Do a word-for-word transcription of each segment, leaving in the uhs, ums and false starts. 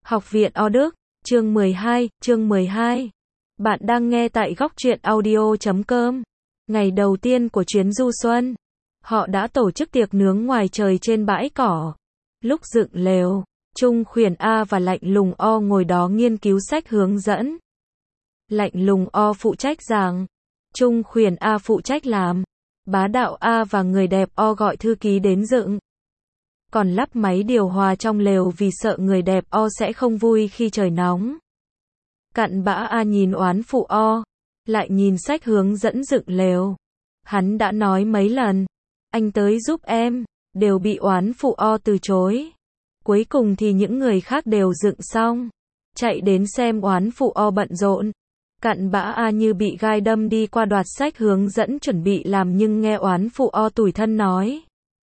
Học viện O Đức, chương mười hai, chương mười hai. Bạn đang nghe tại góc truyện audio chấm com. Ngày đầu tiên của chuyến du xuân, họ đã tổ chức tiệc nướng ngoài trời trên bãi cỏ. Lúc dựng lều, Trung Khuyển A và Lạnh Lùng O ngồi đó nghiên cứu sách hướng dẫn. Lạnh Lùng O phụ trách giảng, Trung Khuyển A phụ trách làm, Bá Đạo A và người đẹp O gọi thư ký đến dựng. Còn lắp máy điều hòa trong lều vì sợ người đẹp O sẽ không vui khi trời nóng. Cặn bã A nhìn oán phụ O, lại nhìn sách hướng dẫn dựng lều. Hắn đã nói mấy lần, anh tới giúp em, đều bị oán phụ O từ chối. Cuối cùng thì những người khác đều dựng xong, chạy đến xem oán phụ O bận rộn. Cặn bã A như bị gai đâm đi qua đoạt sách hướng dẫn chuẩn bị làm nhưng nghe oán phụ O tủi thân nói.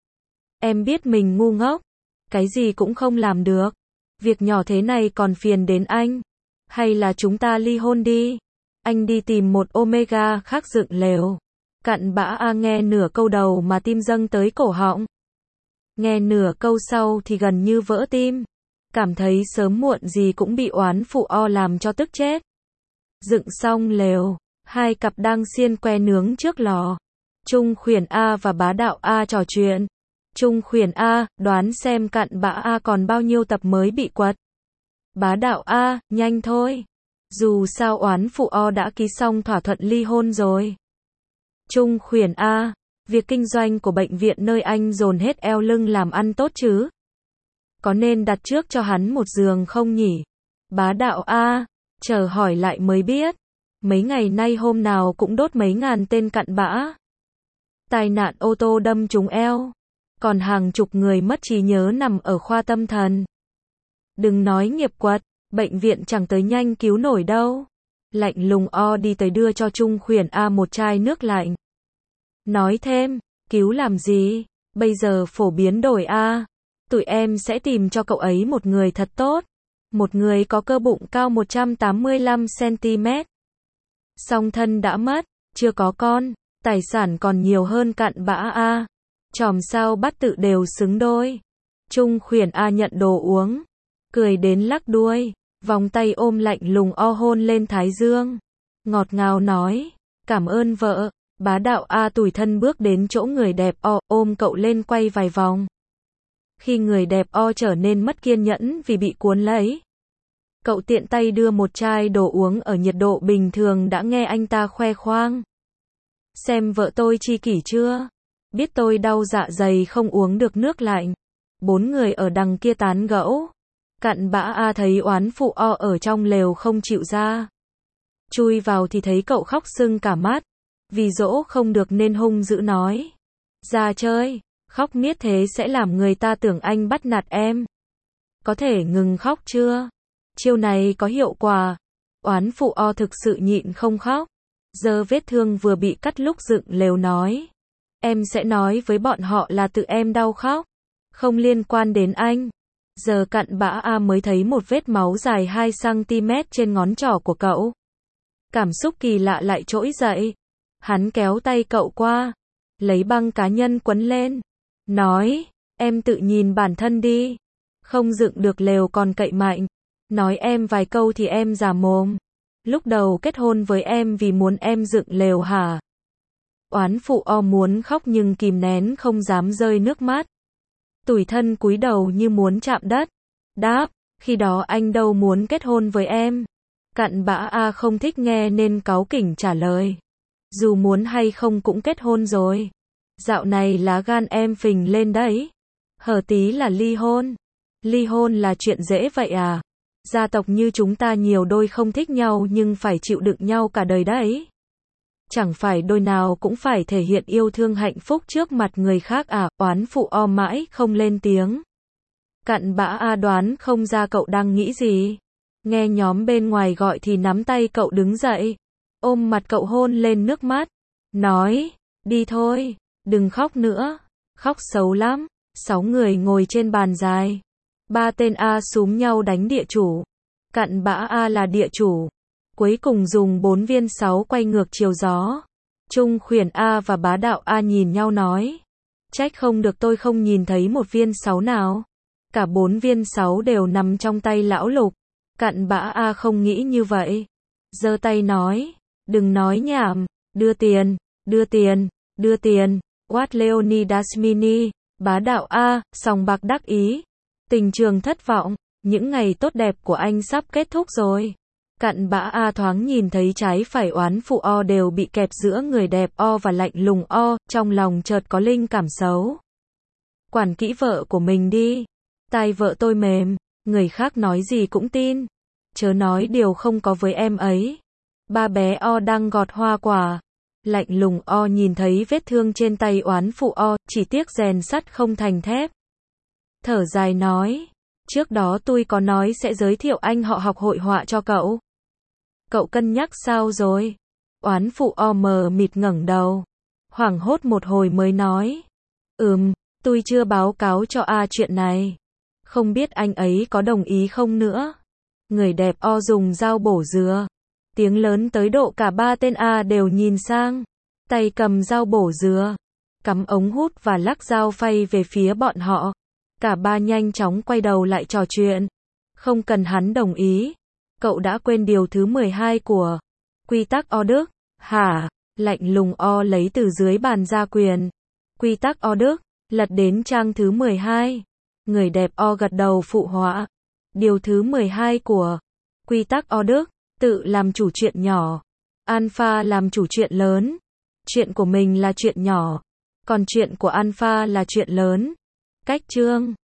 Em biết mình ngu ngốc, cái gì cũng không làm được. Việc nhỏ thế này còn phiền đến anh. Hay là chúng ta ly hôn đi. Anh đi tìm một Omega khác dựng lều. Cặn bã A nghe nửa câu đầu mà tim dâng tới cổ họng. Nghe nửa câu sau thì gần như vỡ tim. Cảm thấy sớm muộn gì cũng bị oán phụ O làm cho tức chết. Dựng xong lều, hai cặp đang xiên que nướng trước lò. Trung Khuyển A và Bá Đạo A trò chuyện. Trung Khuyển A, đoán xem cặn bã A còn bao nhiêu tập mới bị quật. Bá Đạo A, nhanh thôi. Dù sao oán phụ O đã ký xong thỏa thuận ly hôn rồi. Trung Khuyển A, việc kinh doanh của bệnh viện nơi anh dồn hết eo lưng làm ăn tốt chứ? Có nên đặt trước cho hắn một giường không nhỉ? Bá Đạo A, chờ hỏi lại mới biết. Mấy ngày nay hôm nào cũng đốt mấy ngàn tên cặn bã. Tai nạn ô tô đâm trúng eo. Còn hàng chục người mất trí nhớ nằm ở khoa tâm thần. Đừng nói nghiệp quật, bệnh viện chẳng tới nhanh cứu nổi đâu. Lạnh Lùng O đi tới đưa cho Trung Khuyển A một chai nước lạnh. Nói thêm, cứu làm gì, bây giờ phổ biến đổi A. Tụi em sẽ tìm cho cậu ấy một người thật tốt. Một người có cơ bụng cao một trăm tám mươi lăm xăng ti mét. Song thân đã mất, chưa có con, tài sản còn nhiều hơn cặn bã A. Chòm sao bắt tự đều xứng đôi. Trung Khuyển A nhận đồ uống, cười đến lắc đuôi, vòng tay ôm Lạnh Lùng O hôn lên thái dương. Ngọt ngào nói, cảm ơn vợ. Bá Đạo A tủi thân bước đến chỗ người đẹp O, ôm cậu lên quay vài vòng. Khi người đẹp O trở nên mất kiên nhẫn vì bị cuốn lấy, cậu tiện tay đưa một chai đồ uống ở nhiệt độ bình thường đã nghe anh ta khoe khoang. Xem vợ tôi chi kỷ chưa? Biết tôi đau dạ dày không uống được nước lạnh. Bốn người ở đằng kia tán gẫu. Cặn bã A thấy oán phụ O ở trong lều không chịu ra. Chui vào thì thấy cậu khóc sưng cả mắt. Vì dỗ không được nên hung dữ nói. Ra chơi, khóc miết thế sẽ làm người ta tưởng anh bắt nạt em. Có thể ngừng khóc chưa? Chiêu này có hiệu quả. Oán phụ O thực sự nhịn không khóc. Giờ vết thương vừa bị cắt lúc dựng lều nói. Em sẽ nói với bọn họ là tự em đau khóc. Không liên quan đến anh. Giờ cặn bã A mới thấy một vết máu dài hai xăng ti mét trên ngón trỏ của cậu. Cảm xúc kỳ lạ lại trỗi dậy. Hắn kéo tay cậu qua. Lấy băng cá nhân quấn lên. Nói, em tự nhìn bản thân đi. Không dựng được lều còn cậy mạnh. Nói em vài câu thì em già mồm. Lúc đầu kết hôn với em vì muốn em dựng lều hả? Oán phụ O muốn khóc nhưng kìm nén không dám rơi nước mắt. Tủi thân cúi đầu như muốn chạm đất. Đáp, khi đó anh đâu muốn kết hôn với em. Cặn bã A không thích nghe nên cáu kỉnh trả lời. Dù muốn hay không cũng kết hôn rồi. Dạo này lá gan em phình lên đấy. Hở tí là ly hôn. Ly hôn là chuyện dễ vậy à? Gia tộc như chúng ta nhiều đôi không thích nhau nhưng phải chịu đựng nhau cả đời đấy. Chẳng phải đôi nào cũng phải thể hiện yêu thương hạnh phúc trước mặt người khác à? Oán phụ O mãi không lên tiếng. Cặn bã A đoán không ra cậu đang nghĩ gì. Nghe nhóm bên ngoài gọi thì nắm tay cậu đứng dậy. Ôm mặt cậu hôn lên nước mắt. Nói, đi thôi, đừng khóc nữa. Khóc xấu lắm. Sáu người ngồi trên bàn dài. Ba tên A súm nhau đánh địa chủ. Cặn bã A là địa chủ. Cuối cùng dùng bốn viên sáu quay ngược chiều gió. Trung Khuyển A và Bá Đạo A nhìn nhau nói. Trách không được tôi không nhìn thấy một viên sáu nào. Cả bốn viên sáu đều nằm trong tay lão Lục. Cặn bã A không nghĩ như vậy. Giơ tay nói, đừng nói nhảm, đưa tiền, đưa tiền, đưa tiền. What Leonidas Mini, bá đạo A, sòng bạc đắc ý. Tình trường thất vọng, những ngày tốt đẹp của anh sắp kết thúc rồi. Cặn bã A thoáng nhìn thấy trái phải oán phụ O đều bị kẹp giữa người đẹp O và lạnh lùng O, trong lòng chợt có linh cảm xấu. Quản kỹ vợ của mình đi. Tai vợ tôi mềm, người khác nói gì cũng tin. Chớ nói điều không có với em ấy. Ba bé O đang gọt hoa quả. Lạnh lùng O nhìn thấy vết thương trên tay oán phụ O, chỉ tiếc rèn sắt không thành thép. Thở dài nói, trước đó tôi có nói sẽ giới thiệu anh họ học hội họa cho cậu. Cậu cân nhắc sao rồi? Oán phụ O mờ mịt ngẩng đầu. Hoảng hốt một hồi mới nói. Ừm, tôi chưa báo cáo cho A chuyện này. Không biết anh ấy có đồng ý không nữa. Người đẹp O dùng dao bổ dừa. Tiếng lớn tới độ cả ba tên A đều nhìn sang. Tay cầm dao bổ dừa. Cắm ống hút và lắc dao phay về phía bọn họ. Cả ba nhanh chóng quay đầu lại trò chuyện. Không cần hắn đồng ý. Cậu đã quên điều thứ mười hai của quy tắc O Đức. Hả? Lạnh lùng O lấy từ dưới bàn ra quyền. Quy tắc O Đức. Lật đến trang thứ mười hai. Người đẹp O gật đầu phụ họa. Điều thứ mười hai của quy tắc O Đức. Tự làm chủ chuyện nhỏ. Alpha làm chủ chuyện lớn. Chuyện của mình là chuyện nhỏ. Còn chuyện của Alpha là chuyện lớn. Cách chương